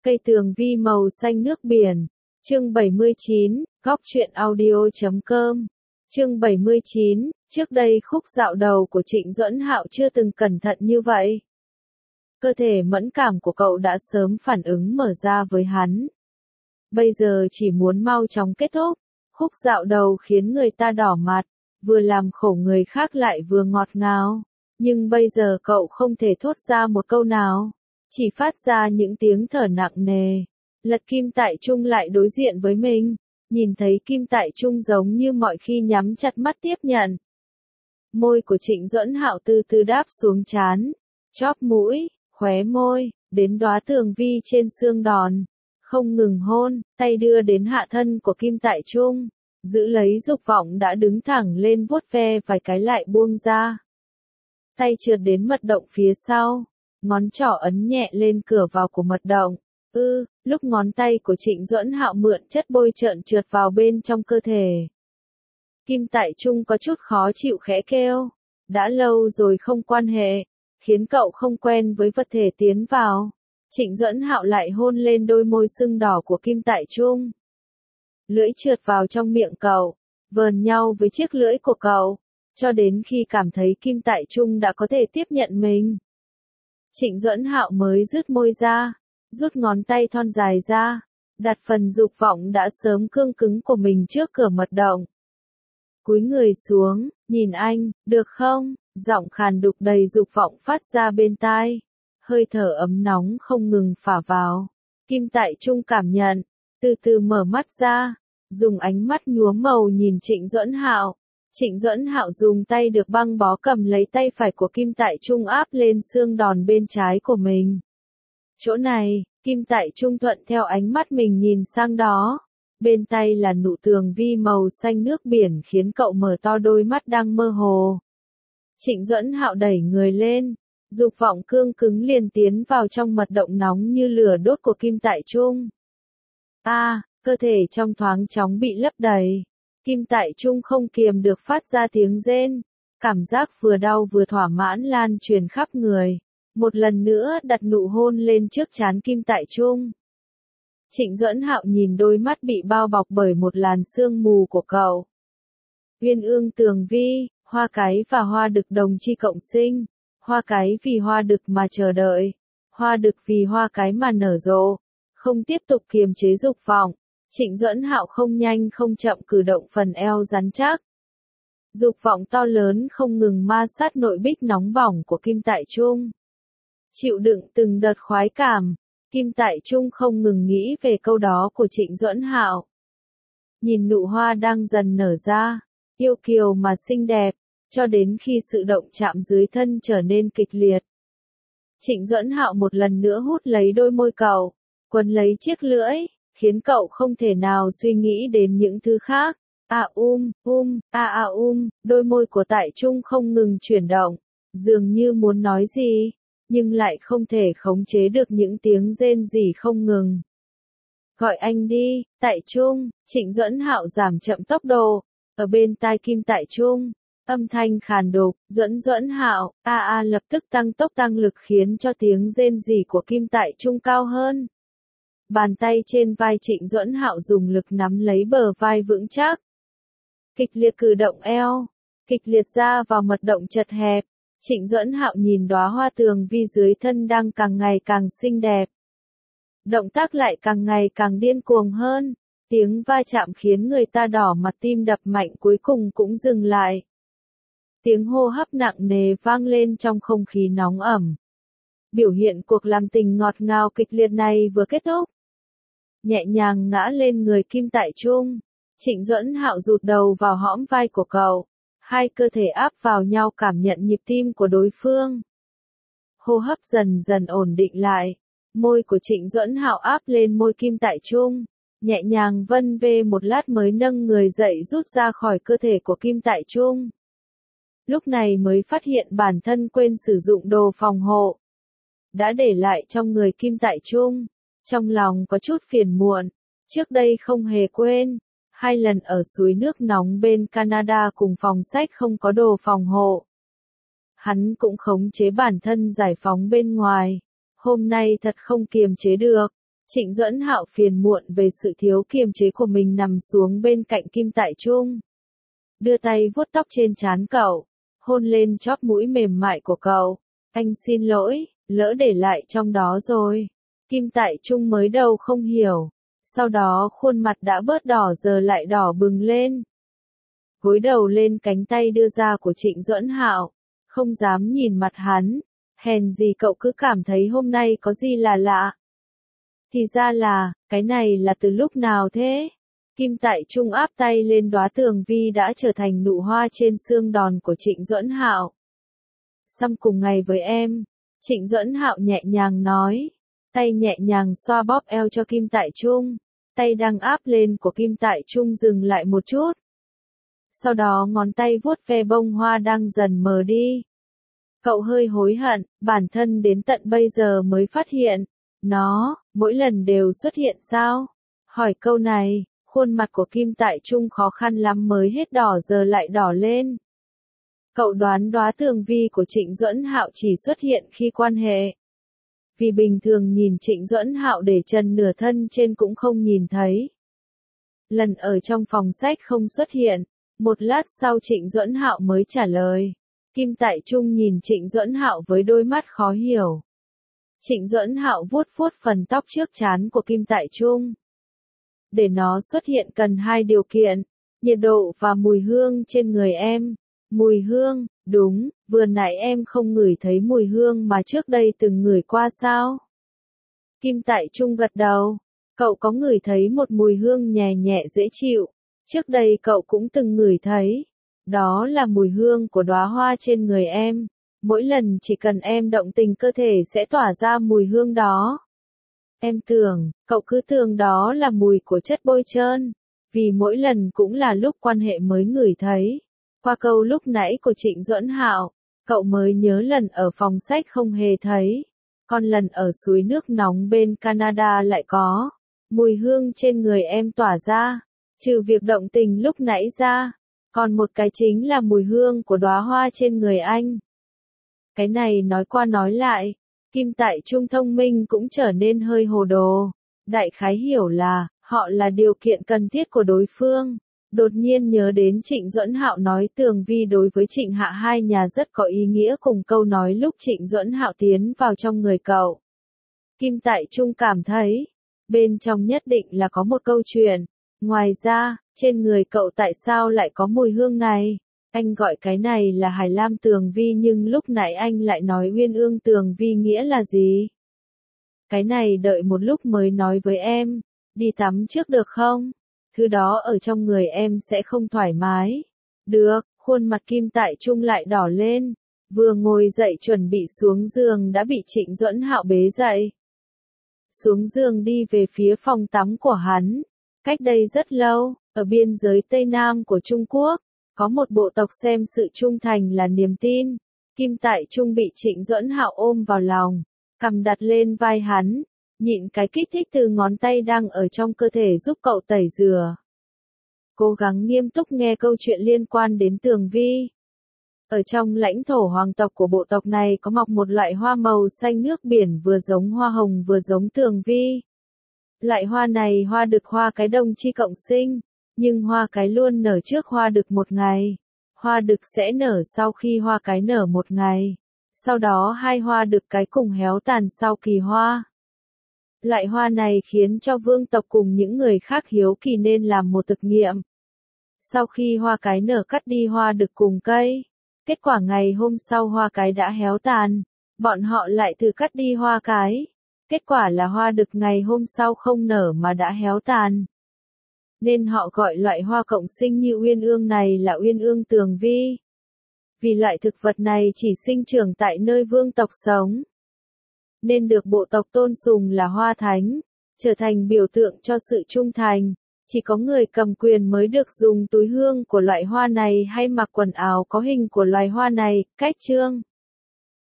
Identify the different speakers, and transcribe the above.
Speaker 1: Cây tường vi màu xanh nước biển. Chương 79, góc truyện audio.com. Chương 79, trước đây khúc dạo đầu của Trịnh Duẫn Hạo chưa từng cẩn thận như vậy. Cơ thể mẫn cảm của cậu đã sớm phản ứng mở ra với hắn. Bây giờ chỉ muốn mau chóng kết thúc. Khúc dạo đầu khiến người ta đỏ mặt, vừa làm khổ người khác lại vừa ngọt ngào. Nhưng bây giờ cậu không thể thốt ra một câu nào, chỉ phát ra những tiếng thở nặng nề. Lật Kim Tại Trung lại đối diện với mình, nhìn thấy Kim Tại Trung giống như mọi khi nhắm chặt mắt tiếp nhận. Môi của Trịnh Duẫn Hạo từ từ đáp xuống trán, chóp mũi, khóe môi, đến đóa tường vi trên xương đòn. Không ngừng hôn, tay đưa đến hạ thân của Kim Tại Trung, giữ lấy dục vọng đã đứng thẳng lên vuốt ve vài cái lại buông ra. Tay trượt đến mật động phía sau, ngón trỏ ấn nhẹ lên cửa vào của mật động. Lúc ngón tay của Trịnh Duẫn Hạo mượn chất bôi trơn trượt vào bên trong cơ thể. Kim Tại Trung có chút khó chịu khẽ kêu, đã lâu rồi không quan hệ, khiến cậu không quen với vật thể tiến vào. Trịnh Duẫn Hạo lại hôn lên đôi môi sưng đỏ của Kim Tại Trung. Lưỡi trượt vào trong miệng cậu, vờn nhau với chiếc lưỡi của cậu, cho đến khi cảm thấy Kim Tại Trung đã có thể tiếp nhận mình. Trịnh Duẫn Hạo mới dứt môi ra, rút ngón tay thon dài ra, đặt phần dục vọng đã sớm cương cứng của mình trước cửa mật động. Cúi người xuống, nhìn anh, được không? Giọng khàn đục đầy dục vọng phát ra bên tai. Hơi thở ấm nóng không ngừng phả vào. Kim Tại Trung cảm nhận, từ từ mở mắt ra, dùng ánh mắt nhuốm màu nhìn Trịnh Duẫn Hạo. Trịnh Duẫn Hạo dùng tay được băng bó cầm lấy tay phải của Kim Tại Trung áp lên xương đòn bên trái của mình. Chỗ này, Kim Tại Trung thuận theo ánh mắt mình nhìn sang đó. Bên tay là nụ tường vi màu xanh nước biển khiến cậu mở to đôi mắt đang mơ hồ. Trịnh Duẫn Hạo đẩy người lên, dục vọng cương cứng liền tiến vào trong mật động nóng như lửa đốt của Kim Tại Trung. Cơ thể trong thoáng chóng bị lấp đầy. Kim Tại Trung không kiềm được phát ra tiếng rên, cảm giác vừa đau vừa thỏa mãn lan truyền khắp người. Một lần nữa đặt nụ hôn lên trước trán Kim Tại Trung. Trịnh Duẫn Hạo nhìn đôi mắt bị bao bọc bởi một làn sương mù của cậu. Uyên ương tường vi, hoa cái và hoa đực đồng chi cộng sinh. Hoa cái vì hoa đực mà chờ đợi, hoa đực vì hoa cái mà nở rộ. Không tiếp tục kiềm chế dục vọng, Trịnh Duẫn Hạo không nhanh không chậm cử động phần eo rắn chắc. Dục vọng to lớn không ngừng ma sát nội bích nóng bỏng của Kim Tại Trung. Chịu đựng từng đợt khoái cảm, Kim Tại Trung không ngừng nghĩ về câu đó của Trịnh Duẫn Hạo. Nhìn nụ hoa đang dần nở ra, yêu kiều mà xinh đẹp, cho đến khi sự động chạm dưới thân trở nên kịch liệt. Trịnh Duẫn Hạo một lần nữa hút lấy đôi môi cậu, quấn lấy chiếc lưỡi, khiến cậu không thể nào suy nghĩ đến những thứ khác. Đôi môi của Tại Trung không ngừng chuyển động, dường như muốn nói gì, nhưng lại không thể khống chế được những tiếng rên rỉ không ngừng. Gọi anh đi, Tại Trung. Trịnh Duẫn Hạo giảm chậm tốc độ, ở bên tai Kim Tại Trung. Âm thanh khàn đục, Duẫn Hạo, lập tức tăng tốc tăng lực khiến cho tiếng rên rỉ của Kim Tại Trung cao hơn. Bàn tay trên vai Trịnh Duẫn Hạo dùng lực nắm lấy bờ vai vững chắc. Kịch liệt cử động eo, kịch liệt ra vào mật động chật hẹp. Trịnh Duẫn Hạo nhìn đóa hoa tường vi dưới thân đang càng ngày càng xinh đẹp. Động tác lại càng ngày càng điên cuồng hơn. Tiếng va chạm khiến người ta đỏ mặt, tim đập mạnh cuối cùng cũng dừng lại. Tiếng hô hấp nặng nề vang lên trong không khí nóng ẩm. Biểu hiện cuộc làm tình ngọt ngào kịch liệt này vừa kết thúc. Nhẹ nhàng ngã lên người Kim Tại Trung. Trịnh Duẫn Hạo rụt đầu vào hõm vai của cậu. Hai cơ thể áp vào nhau cảm nhận nhịp tim của đối phương. Hô hấp dần dần ổn định lại. Môi của Trịnh Duẫn Hạo áp lên môi Kim Tại Trung. Nhẹ nhàng vân vê một lát mới nâng người dậy rút ra khỏi cơ thể của Kim Tại Trung. Lúc này mới phát hiện bản thân quên sử dụng đồ phòng hộ. Đã để lại trong người Kim Tại Trung. Trong lòng có chút phiền muộn. Trước đây không hề quên. 2 lần ở suối nước nóng bên Canada cùng phòng sách không có đồ phòng hộ. Hắn cũng khống chế bản thân giải phóng bên ngoài. Hôm nay thật không kiềm chế được. Trịnh Duẫn Hạo phiền muộn về sự thiếu kiềm chế của mình nằm xuống bên cạnh Kim Tại Trung. Đưa tay vuốt tóc trên trán cậu, hôn lên chóp mũi mềm mại của cậu. Anh xin lỗi, lỡ để lại trong đó rồi. Kim Tại Trung mới đầu không hiểu. Sau đó khuôn mặt đã bớt đỏ giờ lại đỏ bừng lên. Gối đầu lên cánh tay đưa ra của Trịnh Duẫn Hạo, không dám nhìn mặt hắn. Hèn gì cậu cứ cảm thấy hôm nay có gì là lạ. Thì ra là, cái này là từ lúc nào thế? Kim Tại Trung áp tay lên đóa tường vi đã trở thành nụ hoa trên xương đòn của Trịnh Duẫn Hạo. Xong cùng ngày với em, Trịnh Duẫn Hạo nhẹ nhàng nói, tay nhẹ nhàng xoa bóp eo cho Kim Tại Trung, tay đang áp lên của Kim Tại Trung dừng lại một chút. Sau đó ngón tay vuốt ve bông hoa đang dần mờ đi. Cậu hơi hối hận, bản thân đến tận bây giờ mới phát hiện, nó, mỗi lần đều xuất hiện sao? Hỏi câu này, khuôn mặt của Kim Tại Trung khó khăn lắm mới hết đỏ giờ lại đỏ lên. Cậu đoán đóa tường vi của Trịnh Duẫn Hạo chỉ xuất hiện khi quan hệ. Vì bình thường nhìn Trịnh Duẫn Hạo để trần nửa thân trên cũng không nhìn thấy. Lần ở trong phòng sách không xuất hiện, một lát sau Trịnh Duẫn Hạo mới trả lời. Kim Tại Trung nhìn Trịnh Duẫn Hạo với đôi mắt khó hiểu. Trịnh Duẫn Hạo vuốt vuốt phần tóc trước trán của Kim Tại Trung. Để nó xuất hiện cần hai điều kiện, nhiệt độ và mùi hương trên người em. Mùi hương, đúng, vừa nãy em không ngửi thấy mùi hương mà trước đây từng ngửi qua sao? Kim Tại Trung gật đầu, cậu có ngửi thấy một mùi hương nhẹ nhẹ dễ chịu, trước đây cậu cũng từng ngửi thấy. Đó là mùi hương của đóa hoa trên người em. Mỗi lần chỉ cần em động tình cơ thể sẽ tỏa ra mùi hương đó. Em tưởng, cậu cứ tưởng đó là mùi của chất bôi trơn. Vì mỗi lần cũng là lúc quan hệ mới ngửi thấy. Qua câu lúc nãy của Trịnh Duẫn Hạo, cậu mới nhớ lần ở phòng sách không hề thấy. Còn lần ở suối nước nóng bên Canada lại có. Mùi hương trên người em tỏa ra. Trừ việc động tình lúc nãy ra. Còn một cái chính là mùi hương của đóa hoa trên người anh. Cái này nói qua nói lại, Kim Tại Trung thông minh cũng trở nên hơi hồ đồ. Đại khái hiểu là, họ là điều kiện cần thiết của đối phương. Đột nhiên nhớ đến Trịnh Duẫn Hạo nói tường vi đối với Trịnh Hạ hai nhà rất có ý nghĩa cùng câu nói lúc Trịnh Duẫn Hạo tiến vào trong người cậu. Kim Tại Trung cảm thấy, bên trong nhất định là có một câu chuyện. Ngoài ra, trên người cậu tại sao lại có mùi hương này? Anh gọi cái này là Hải Lam tường vi nhưng lúc nãy anh lại nói Uyên Ương tường vi nghĩa là gì? Cái này đợi một lúc mới nói với em. Đi tắm trước được không? Thứ đó ở trong người em sẽ không thoải mái. Được, khuôn mặt Kim Tại Trung lại đỏ lên. Vừa ngồi dậy chuẩn bị xuống giường đã bị Trịnh Duẫn Hạo bế dậy. Xuống giường đi về phía phòng tắm của hắn. Cách đây rất lâu, ở biên giới Tây Nam của Trung Quốc, có một bộ tộc xem sự trung thành là niềm tin. Kim Tại Trung bị Trịnh Duẫn Hạo ôm vào lòng, cằm đặt lên vai hắn, nhịn cái kích thích từ ngón tay đang ở trong cơ thể giúp cậu tẩy rửa. Cố gắng nghiêm túc nghe câu chuyện liên quan đến tường vi. Ở trong lãnh thổ hoàng tộc của bộ tộc này có mọc một loại hoa màu xanh nước biển vừa giống hoa hồng vừa giống tường vi. Loại hoa này hoa đực hoa cái đồng chi cộng sinh, nhưng hoa cái luôn nở trước hoa đực một ngày. Hoa đực sẽ nở sau khi hoa cái nở một ngày. Sau đó hai hoa đực cái cùng héo tàn sau kỳ hoa. Loại hoa này khiến cho vương tộc cùng những người khác hiếu kỳ nên làm một thực nghiệm. Sau khi hoa cái nở cắt đi hoa đực cùng cây. Kết quả ngày hôm sau hoa cái đã héo tàn. Bọn họ lại thử cắt đi hoa cái. Kết quả là hoa đực ngày hôm sau không nở mà đã héo tàn. Nên họ gọi loại hoa cộng sinh như Uyên Ương này là Uyên Ương tường vi. Vì loại thực vật này chỉ sinh trưởng tại nơi vương tộc sống. Nên được bộ tộc tôn sùng là hoa thánh, trở thành biểu tượng cho sự trung thành. Chỉ có người cầm quyền mới được dùng túi hương của loại hoa này hay mặc quần áo có hình của loài hoa này. Cách chương